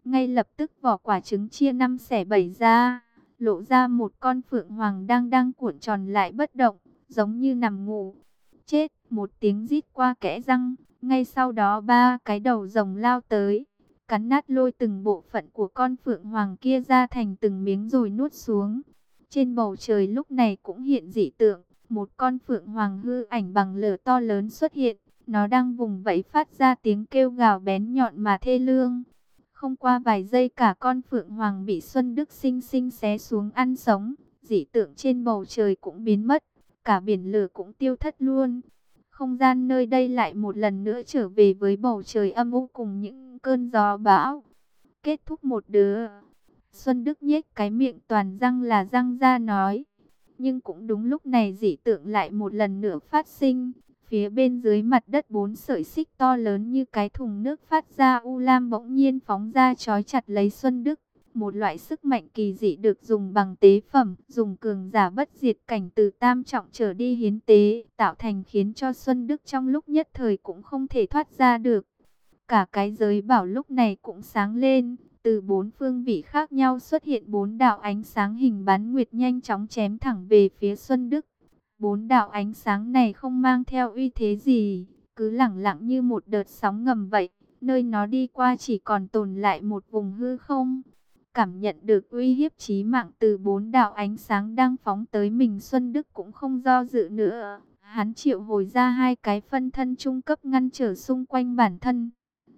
ngay lập tức vỏ quả trứng chia năm xẻ bảy ra, lộ ra một con phượng hoàng đang đang cuộn tròn lại bất động, giống như nằm ngủ. Chết, một tiếng rít qua kẽ răng, ngay sau đó ba cái đầu rồng lao tới, cắn nát lôi từng bộ phận của con phượng hoàng kia ra thành từng miếng rồi nuốt xuống. Trên bầu trời lúc này cũng hiện dị tượng, một con phượng hoàng hư ảnh bằng lửa to lớn xuất hiện, nó đang vùng vẫy phát ra tiếng kêu gào bén nhọn mà thê lương. Không qua vài giây cả con phượng hoàng bị Xuân Đức sinh sinh xé xuống ăn sống, dị tượng trên bầu trời cũng biến mất, cả biển lửa cũng tiêu thất luôn. Không gian nơi đây lại một lần nữa trở về với bầu trời âm u cùng những cơn gió bão. Kết thúc một đứa. Xuân Đức nhếch cái miệng toàn răng là răng ra nói. Nhưng cũng đúng lúc này dị tượng lại một lần nữa phát sinh. Phía bên dưới mặt đất bốn sợi xích to lớn như cái thùng nước phát ra u lam bỗng nhiên phóng ra trói chặt lấy Xuân Đức. Một loại sức mạnh kỳ dị được dùng bằng tế phẩm, dùng cường giả bất diệt cảnh từ tam trọng trở đi hiến tế, tạo thành khiến cho Xuân Đức trong lúc nhất thời cũng không thể thoát ra được. Cả cái giới bảo lúc này cũng sáng lên, từ bốn phương vị khác nhau xuất hiện bốn đạo ánh sáng hình bán nguyệt nhanh chóng chém thẳng về phía Xuân Đức. Bốn đạo ánh sáng này không mang theo uy thế gì, cứ lẳng lặng như một đợt sóng ngầm vậy, nơi nó đi qua chỉ còn tồn lại một vùng hư không. Cảm nhận được uy hiếp chí mạng từ bốn đạo ánh sáng đang phóng tới mình, Xuân Đức cũng không do dự nữa. Hắn triệu hồi ra hai cái phân thân trung cấp ngăn trở xung quanh bản thân.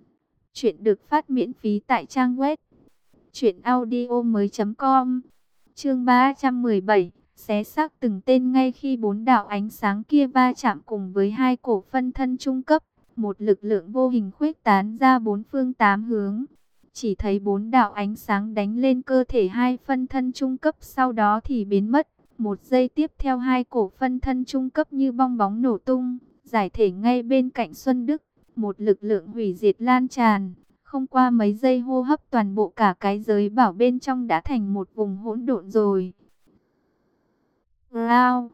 Chuyện được phát miễn phí tại trang web truyện audio mới chấm com. Chương ba trăm mười bảy, xé xác từng tên. Ngay khi bốn đạo ánh sáng kia va chạm cùng với hai cổ phân thân trung cấp, một lực lượng vô hình khuếch tán ra bốn phương tám hướng. Chỉ thấy bốn đạo ánh sáng đánh lên cơ thể hai phân thân trung cấp, sau đó thì biến mất. Một giây tiếp theo hai cổ phân thân trung cấp như bong bóng nổ tung, giải thể ngay bên cạnh Xuân Đức. Một lực lượng hủy diệt lan tràn. Không qua mấy giây hô hấp, toàn bộ cả cái giới bảo bên trong đã thành một vùng hỗn độn rồi. Lao,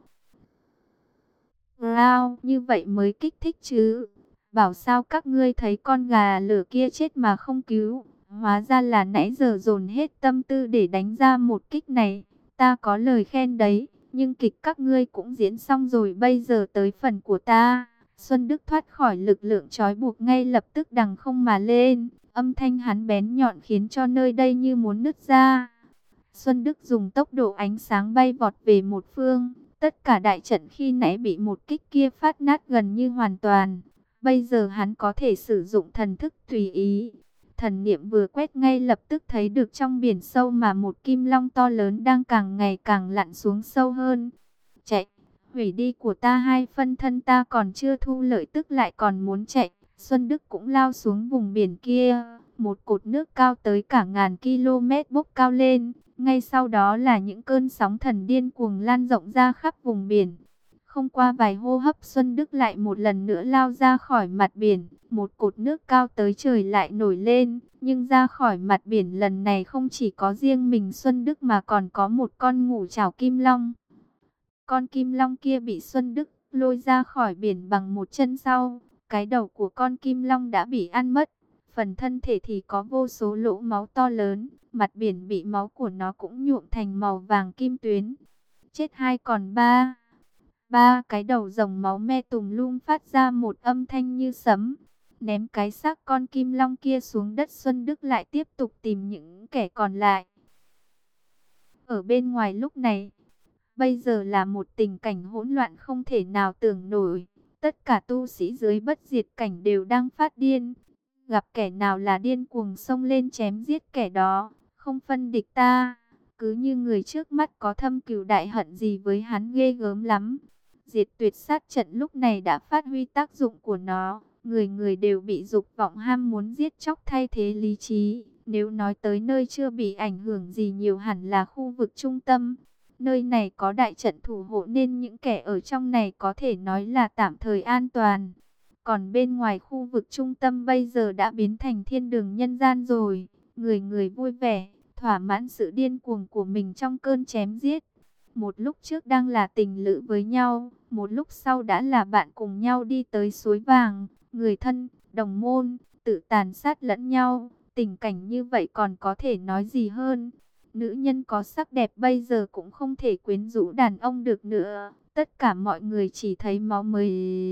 lao, như vậy mới kích thích chứ. Bảo sao các ngươi thấy con gà lửa kia chết mà không cứu. Hóa ra là nãy giờ dồn hết tâm tư để đánh ra một kích này. Ta có lời khen đấy, nhưng kịch các ngươi cũng diễn xong rồi, bây giờ tới phần của ta. Xuân Đức thoát khỏi lực lượng trói buộc ngay lập tức đằng không mà lên. Âm thanh hắn bén nhọn khiến cho nơi đây như muốn nứt ra. Xuân Đức dùng tốc độ ánh sáng bay vọt về một phương. Tất cả đại trận khi nãy bị một kích kia phát nát gần như hoàn toàn. Bây giờ hắn có thể sử dụng thần thức tùy ý. Thần niệm vừa quét ngay lập tức thấy được trong biển sâu mà một kim long to lớn đang càng ngày càng lặn xuống sâu hơn. Chạy, hủy đi của ta hai phân thân, ta còn chưa thu lợi tức lại còn muốn chạy. Xuân Đức cũng lao xuống vùng biển kia. Một cột nước cao tới cả ngàn km bốc cao lên. Ngay sau đó là những cơn sóng thần điên cuồng lan rộng ra khắp vùng biển. Không qua vài hô hấp, Xuân Đức lại một lần nữa lao ra khỏi mặt biển. Một cột nước cao tới trời lại nổi lên. Nhưng ra khỏi mặt biển lần này không chỉ có riêng mình Xuân Đức mà còn có một con ngũ trảo kim long. Con kim long kia bị Xuân Đức lôi ra khỏi biển bằng một chân sau. Cái đầu của con kim long đã bị ăn mất. Phần thân thể thì có vô số lỗ máu to lớn. Mặt biển bị máu của nó cũng nhuộm thành màu vàng kim tuyến. Chết hai còn ba. Ba cái đầu rồng máu me tùm lum phát ra một âm thanh như sấm. Ném cái xác con kim long kia xuống đất, Xuân Đức lại tiếp tục tìm những kẻ còn lại. Ở bên ngoài lúc này, bây giờ là một tình cảnh hỗn loạn không thể nào tưởng nổi. Tất cả tu sĩ dưới bất diệt cảnh đều đang phát điên. Gặp kẻ nào là điên cuồng xông lên chém giết kẻ đó, không phân địch ta. Cứ như người trước mắt có thâm cừu đại hận gì với hắn ghê gớm lắm. Diệt tuyệt sát trận lúc này đã phát huy tác dụng của nó. Người người đều bị dục vọng ham muốn giết chóc thay thế lý trí. Nếu nói tới nơi chưa bị ảnh hưởng gì nhiều hẳn là khu vực trung tâm. Nơi này có đại trận thủ hộ nên những kẻ ở trong này có thể nói là tạm thời an toàn. Còn bên ngoài khu vực trung tâm bây giờ đã biến thành thiên đường nhân gian rồi. Người người vui vẻ, thỏa mãn sự điên cuồng của mình trong cơn chém giết. Một lúc trước đang là tình lữ với nhau, một lúc sau đã là bạn cùng nhau đi tới suối vàng. Người thân, đồng môn, tự tàn sát lẫn nhau. Tình cảnh như vậy còn có thể nói gì hơn? Nữ nhân có sắc đẹp bây giờ cũng không thể quyến rũ đàn ông được nữa. Tất cả mọi người chỉ thấy máu mới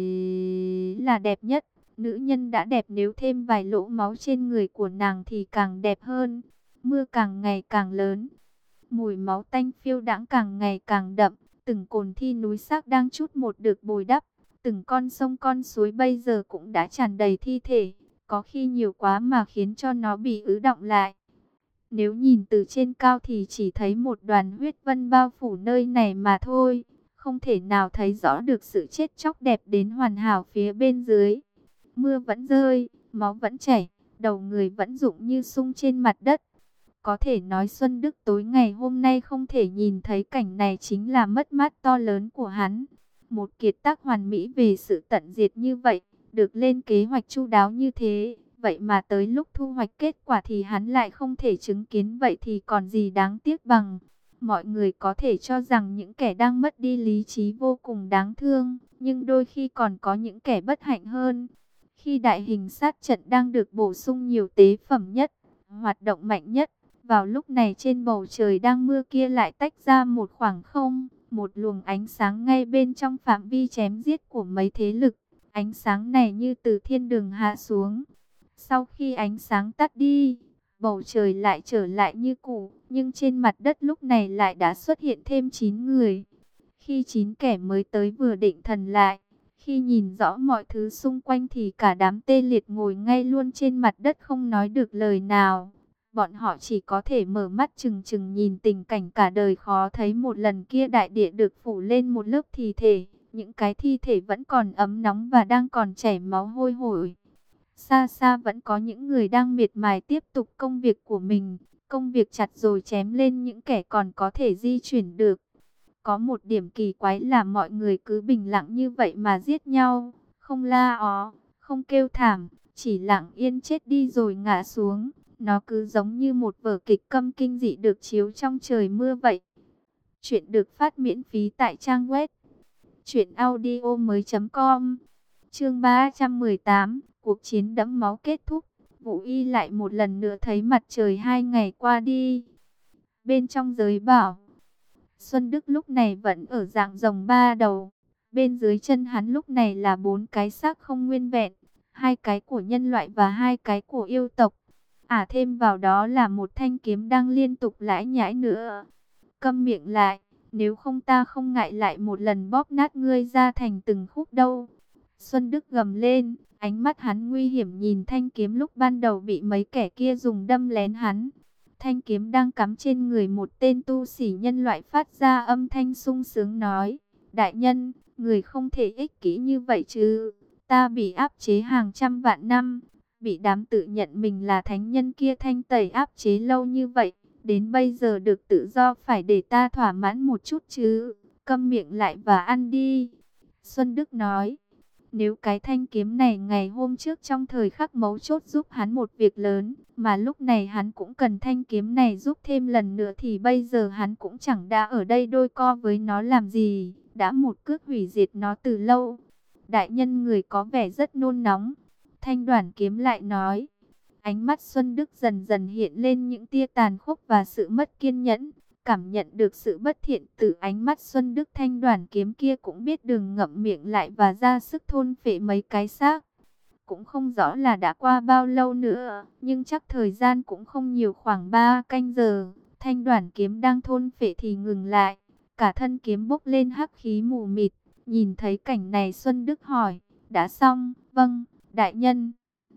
là đẹp nhất. Nữ nhân đã đẹp, nếu thêm vài lỗ máu trên người của nàng thì càng đẹp hơn. Mưa càng ngày càng lớn, mùi máu tanh phiêu đãng càng ngày càng đậm. Từng cồn thi núi xác đang chút một được bồi đắp. Từng con sông con suối bây giờ cũng đã tràn đầy thi thể. Có khi nhiều quá mà khiến cho nó bị ứ đọng lại. Nếu nhìn từ trên cao thì chỉ thấy một đoàn huyết vân bao phủ nơi này mà thôi. Không thể nào thấy rõ được sự chết chóc đẹp đến hoàn hảo phía bên dưới. Mưa vẫn rơi, máu vẫn chảy, đầu người vẫn rụng như sung trên mặt đất. Có thể nói Xuân Đức tối ngày hôm nay không thể nhìn thấy cảnh này chính là mất mát to lớn của hắn. Một kiệt tác hoàn mỹ về sự tận diệt như vậy, được lên kế hoạch chu đáo như thế. Vậy mà tới lúc thu hoạch kết quả thì hắn lại không thể chứng kiến, vậy thì còn gì đáng tiếc bằng. Mọi người có thể cho rằng những kẻ đang mất đi lý trí vô cùng đáng thương, nhưng đôi khi còn có những kẻ bất hạnh hơn. Khi đại hình sát trận đang được bổ sung nhiều tế phẩm nhất, hoạt động mạnh nhất, vào lúc này trên bầu trời đang mưa kia lại tách ra một khoảng không, một luồng ánh sáng ngay bên trong phạm vi chém giết của mấy thế lực. Ánh sáng này như từ thiên đường hạ xuống. Sau khi ánh sáng tắt đi, bầu trời lại trở lại như cũ, nhưng trên mặt đất lúc này lại đã xuất hiện thêm chín người. Khi chín kẻ mới tới vừa định thần lại, khi nhìn rõ mọi thứ xung quanh thì cả đám tê liệt ngồi ngay luôn trên mặt đất không nói được lời nào. Bọn họ chỉ có thể mở mắt trừng trừng nhìn tình cảnh cả đời khó thấy một lần kia. Đại địa được phủ lên một lớp thi thể, những cái thi thể vẫn còn ấm nóng và đang còn chảy máu hôi hổi. Xa xa vẫn có những người đang miệt mài tiếp tục công việc của mình, công việc chặt rồi chém lên những kẻ còn có thể di chuyển được. Có một điểm kỳ quái là mọi người cứ bình lặng như vậy mà giết nhau, không la ó, không kêu thảm, chỉ lặng yên chết đi rồi ngã xuống. Nó cứ giống như một vở kịch câm kinh dị được chiếu trong trời mưa vậy. Chuyện được phát miễn phí tại trang web truyện audio mới chấm com. Chương ba trăm mười tám, cuộc chiến đẫm máu kết thúc. Vũ Y lại một lần nữa thấy mặt trời hai ngày qua đi. Bên trong giới bảo, Xuân Đức lúc này vẫn ở dạng rồng ba đầu. Bên dưới chân hắn lúc này là bốn cái xác không nguyên vẹn, hai cái của nhân loại và hai cái của yêu tộc. À thêm vào đó là một thanh kiếm đang liên tục lải nhải nữa. Câm miệng lại, nếu không ta không ngại lại một lần bóp nát ngươi ra thành từng khúc đâu. Xuân Đức gầm lên, ánh mắt hắn nguy hiểm nhìn thanh kiếm lúc ban đầu bị mấy kẻ kia dùng đâm lén hắn. Thanh kiếm đang cắm trên người một tên tu sĩ nhân loại phát ra âm thanh sung sướng nói: đại nhân, người không thể ích kỷ như vậy chứ. Ta bị áp chế hàng trăm vạn năm, bị đám tự nhận mình là thánh nhân kia thanh tẩy áp chế lâu như vậy, đến bây giờ được tự do, phải để ta thỏa mãn một chút chứ. Câm miệng lại và ăn đi. Xuân Đức nói, nếu cái thanh kiếm này ngày hôm trước trong thời khắc mấu chốt giúp hắn một việc lớn, mà lúc này hắn cũng cần thanh kiếm này giúp thêm lần nữa, thì bây giờ hắn cũng chẳng đã ở đây đôi co với nó làm gì, đã một cước hủy diệt nó từ lâu. Đại nhân, người có vẻ rất nôn nóng. Thanh Đoản Kiếm lại nói. Ánh mắt Xuân Đức dần dần hiện lên những tia tàn khốc và sự mất kiên nhẫn. Cảm nhận được sự bất thiện từ ánh mắt Xuân Đức, Thanh Đoản Kiếm kia cũng biết đường ngậm miệng lại và ra sức thôn phệ mấy cái xác. Cũng không rõ là đã qua bao lâu nữa, nhưng chắc thời gian cũng không nhiều, khoảng ba canh giờ. Thanh Đoản Kiếm đang thôn phệ thì ngừng lại. Cả thân kiếm bốc lên hắc khí mù mịt. Nhìn thấy cảnh này Xuân Đức hỏi, đã xong? Vâng, đại nhân.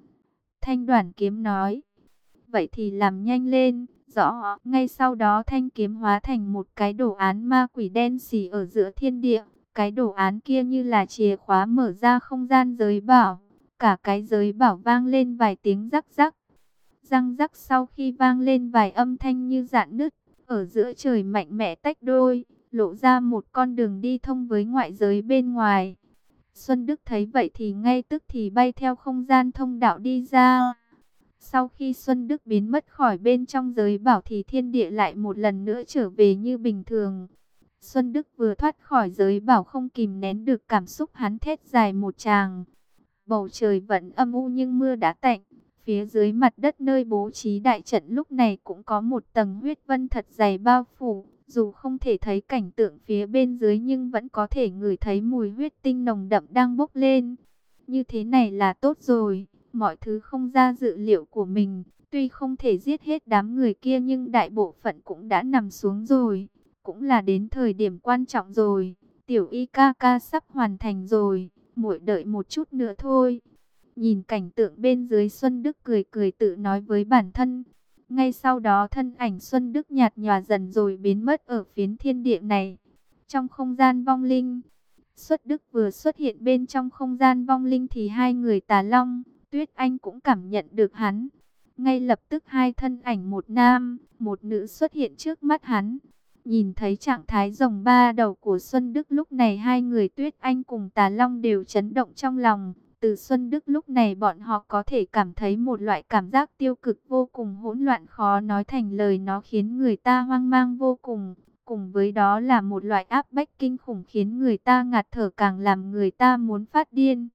Thanh Đoản Kiếm nói, vậy thì làm nhanh lên. Rõ. Ngay sau đó thanh kiếm hóa thành một cái đồ án ma quỷ đen xì ở giữa thiên địa. Cái đồ án kia như là chìa khóa mở ra không gian giới bảo. Cả cái giới bảo vang lên vài tiếng rắc rắc. Răng rắc sau khi vang lên vài âm thanh như rạn nứt. Ở giữa trời mạnh mẽ tách đôi, lộ ra một con đường đi thông với ngoại giới bên ngoài. Xuân Đức thấy vậy thì ngay tức thì bay theo không gian thông đạo đi ra. Sau khi Xuân Đức biến mất khỏi bên trong giới bảo thì thiên địa lại một lần nữa trở về như bình thường. Xuân Đức vừa thoát khỏi giới bảo không kìm nén được cảm xúc, hắn thét dài một tràng. Bầu trời vẫn âm u nhưng mưa đã tạnh. Phía dưới mặt đất nơi bố trí đại trận lúc này cũng có một tầng huyết vân thật dày bao phủ. Dù không thể thấy cảnh tượng phía bên dưới nhưng vẫn có thể ngửi thấy mùi huyết tinh nồng đậm đang bốc lên. Như thế này là tốt rồi, mọi thứ không ra dự liệu của mình. Tuy không thể giết hết đám người kia nhưng đại bộ phận cũng đã nằm xuống rồi. Cũng là đến thời điểm quan trọng rồi. Tiểu y ca ca sắp hoàn thành rồi, muội đợi một chút nữa thôi. Nhìn cảnh tượng bên dưới, Xuân Đức cười cười tự nói với bản thân. Ngay sau đó thân ảnh Xuân Đức nhạt nhòa dần rồi biến mất ở phiến thiên địa này. Trong không gian vong linh, Xuất Đức vừa xuất hiện bên trong không gian vong linh thì hai người Tà Long, Tuyết Anh cũng cảm nhận được hắn. Ngay lập tức hai thân ảnh một nam, một nữ xuất hiện trước mắt hắn. Nhìn thấy trạng thái rồng ba đầu của Xuân Đức lúc này, hai người Tuyết Anh cùng Tà Long đều chấn động trong lòng. Từ Xuân Đức lúc này bọn họ có thể cảm thấy một loại cảm giác tiêu cực vô cùng hỗn loạn khó nói thành lời, nó khiến người ta hoang mang vô cùng. Cùng với đó là một loại áp bách kinh khủng khiến người ta ngạt thở, càng làm người ta muốn phát điên.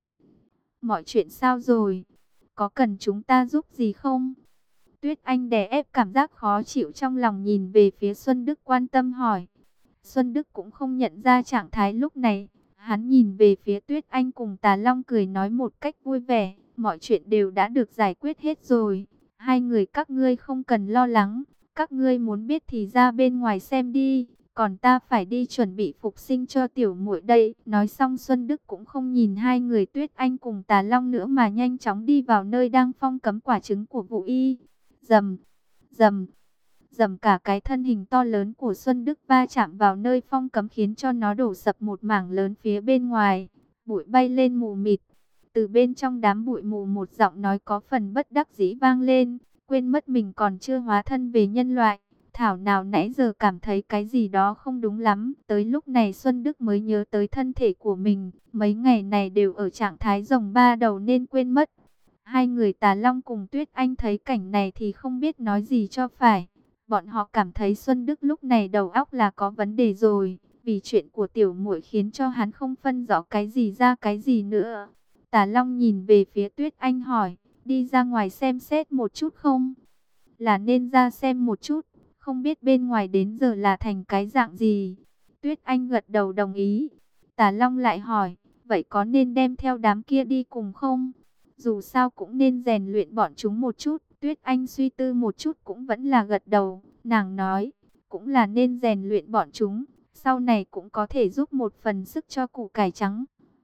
Mọi chuyện sao rồi? Có cần chúng ta giúp gì không? Tuyết Anh đè ép cảm giác khó chịu trong lòng nhìn về phía Xuân Đức quan tâm hỏi. Xuân Đức cũng không nhận ra trạng thái lúc này. Hắn nhìn về phía Tuyết Anh cùng Tà Long cười nói một cách vui vẻ. Mọi chuyện đều đã được giải quyết hết rồi. Hai người các ngươi không cần lo lắng. Các ngươi muốn biết thì ra bên ngoài xem đi. Còn ta phải đi chuẩn bị phục sinh cho tiểu muội đây. Nói xong Xuân Đức cũng không nhìn hai người Tuyết Anh cùng Tà Long nữa mà nhanh chóng đi vào nơi đang phong cấm quả trứng của Vũ Y. Rầm, rầm, rầm, cả cái thân hình to lớn của Xuân Đức va chạm vào nơi phong cấm khiến cho nó đổ sập một mảng lớn phía bên ngoài. Bụi bay lên mù mịt. Từ bên trong đám bụi mù một giọng nói có phần bất đắc dĩ vang lên. Quên mất mình còn chưa hóa thân về nhân loại. Thảo nào nãy giờ cảm thấy cái gì đó không đúng lắm. Tới lúc này Xuân Đức mới nhớ tới thân thể của mình. Mấy ngày này đều ở trạng thái rồng ba đầu nên quên mất. Hai người Tà Long cùng Tuyết Anh thấy cảnh này thì không biết nói gì cho phải. Bọn họ cảm thấy Xuân Đức lúc này đầu óc là có vấn đề rồi. Vì chuyện của tiểu muội khiến cho hắn không phân rõ cái gì ra cái gì nữa. Tà Long nhìn về phía Tuyết Anh hỏi, đi ra ngoài xem xét một chút không? Là nên ra xem một chút, không biết bên ngoài đến giờ là thành cái dạng gì. Tuyết Anh gật đầu đồng ý. Tà Long lại hỏi, vậy có nên đem theo đám kia đi cùng không? Dù sao cũng nên rèn luyện bọn chúng một chút. Tuyết Anh suy tư một chút cũng vẫn là gật đầu. Nàng nói, cũng là nên rèn luyện bọn chúng. Sau này cũng có thể giúp một phần sức cho củ cải trắng.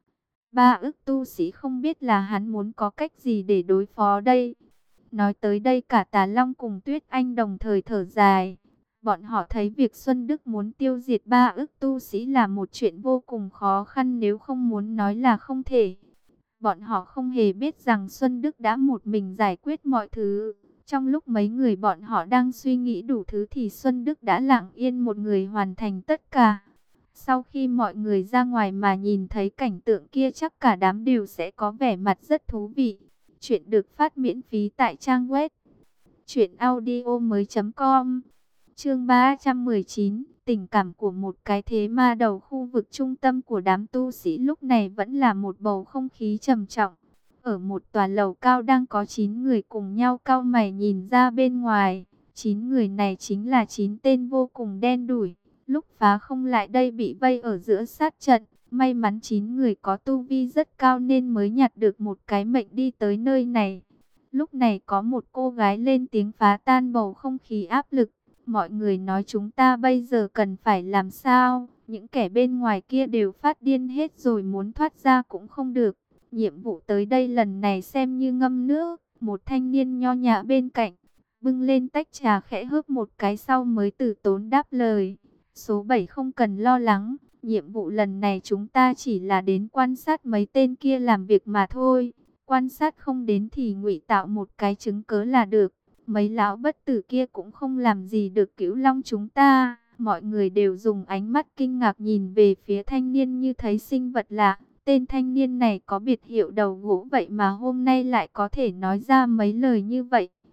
Ba ức tu sĩ không biết là hắn muốn có cách gì để đối phó đây. Nói tới đây cả Tà Long cùng Tuyết Anh đồng thời thở dài. Bọn họ thấy việc Xuân Đức muốn tiêu diệt ba ức tu sĩ là một chuyện vô cùng khó khăn, nếu không muốn nói là không thể. Bọn họ không hề biết rằng Xuân Đức đã một mình giải quyết mọi thứ. Trong lúc mấy người bọn họ đang suy nghĩ đủ thứ thì Xuân Đức đã lặng yên một người hoàn thành tất cả. Sau khi mọi người ra ngoài mà nhìn thấy cảnh tượng kia chắc cả đám đều sẽ có vẻ mặt rất thú vị. Chuyện được phát miễn phí tại trang web truyện audio mới chấm com. Chương ba trăm mười chín, tình cảm của một cái thế ma đầu. Khu vực trung tâm của đám tu sĩ lúc này vẫn là một bầu không khí trầm trọng. Ở một tòa lầu cao đang có chín người cùng nhau cau mày nhìn ra bên ngoài. chín người này chính là chín tên vô cùng đen đủi. Lúc phá không lại đây bị vây ở giữa sát trận. May mắn chín người có tu vi rất cao nên mới nhặt được một cái mệnh đi tới nơi này. Lúc này có một cô gái lên tiếng phá tan bầu không khí áp lực. Mọi người nói chúng ta bây giờ cần phải làm sao? Những kẻ bên ngoài kia đều phát điên hết rồi, muốn thoát ra cũng không được. Nhiệm vụ tới đây lần này xem như ngâm nước. Một thanh niên nho nhã bên cạnh bưng lên tách trà khẽ hớp một cái sau mới từ tốn đáp lời. Số bảy không cần lo lắng. Nhiệm vụ lần này chúng ta chỉ là đến quan sát mấy tên kia làm việc mà thôi. Quan sát không đến thì ngụy tạo một cái chứng cớ là được. Mấy lão bất tử kia cũng không làm gì được Cửu Long chúng ta. Mọi người đều dùng ánh mắt kinh ngạc nhìn về phía thanh niên như thấy sinh vật lạ. Tên thanh niên này có biệt hiệu đầu gỗ vậy mà hôm nay lại có thể nói ra mấy lời như vậy.